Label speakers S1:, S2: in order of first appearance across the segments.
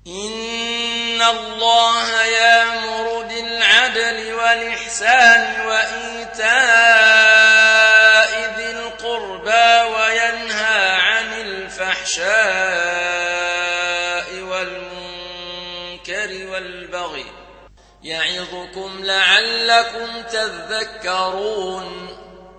S1: إن الله يأمر بالعدل والإحسان وإيتاء ذي القربى وينهى عن الفحشاء والمنكر والبغي يعظكم لعلكم تذكرون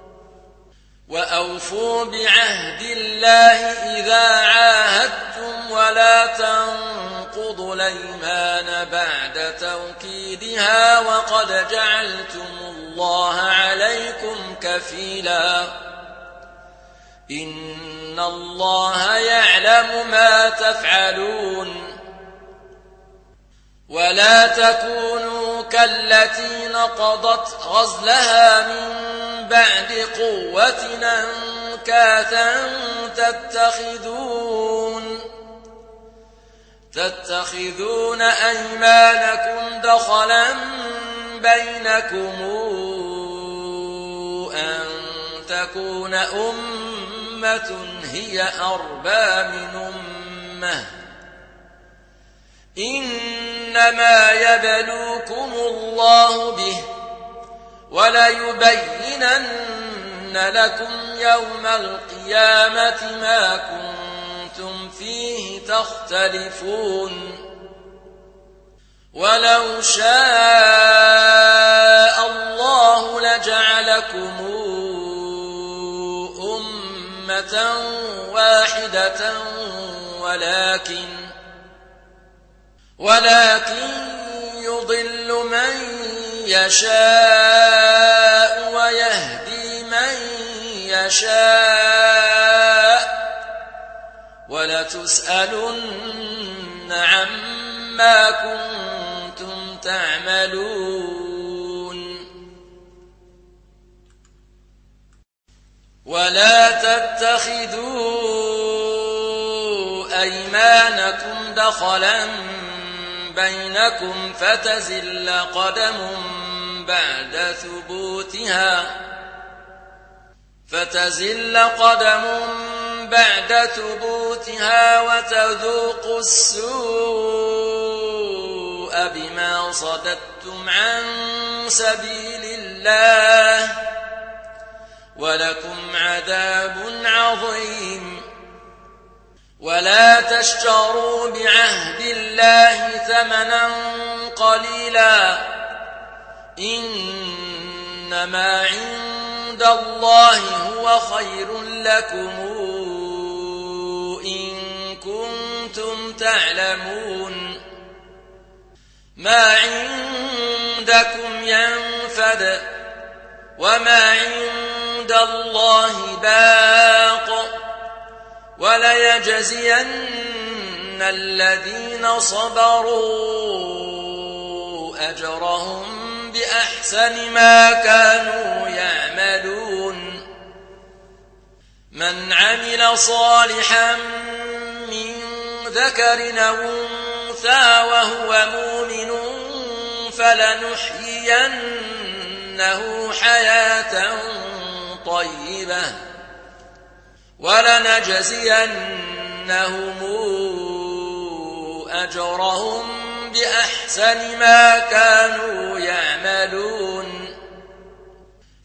S1: وأوفوا بعهد الله إذا عاهدتم ولا تنقضوا الأيمان بعد توكيدها وقد جعلتم الله عليكم كفيلا إن الله يعلم ما تفعلون ولا تكونوا كالتي نقضت غزلها من بعد قوة أنكاثا تتخذون أيمانكم دخلا بينكم أن تكون أمة هي أربى من أمة إنما يبلوكم الله به وليبينن لكم يوم القيامة ما كنتم فيه تختلفون ولو شاء الله لجعلكم أمة واحدة ولكن يضل من يشاء ويهدي من يشاء ولتسألن عما كنتم تعملون ولا تتخذوا أيمانكم دخلا بينكم فتزل قدم بعد ثبوتها وتذوقوا السوء بما صددتم عن سبيل الله ولكم عذاب عظيم ولا تشتروا بعهد الله ثمنا قليلا إنما عند الله هو خير لكم إن كنتم تعلمون ما عندكم ينفد وما عند الله باق وليجزين الذين صبروا أجرهم بأحسن ما كانوا يعملون من عمل صالحا من ذكر أو أنثى وهو مؤمن فلنحيينه حياة طيبة ولنجزينهم أجرهم بأحسن ما كانوا يعملون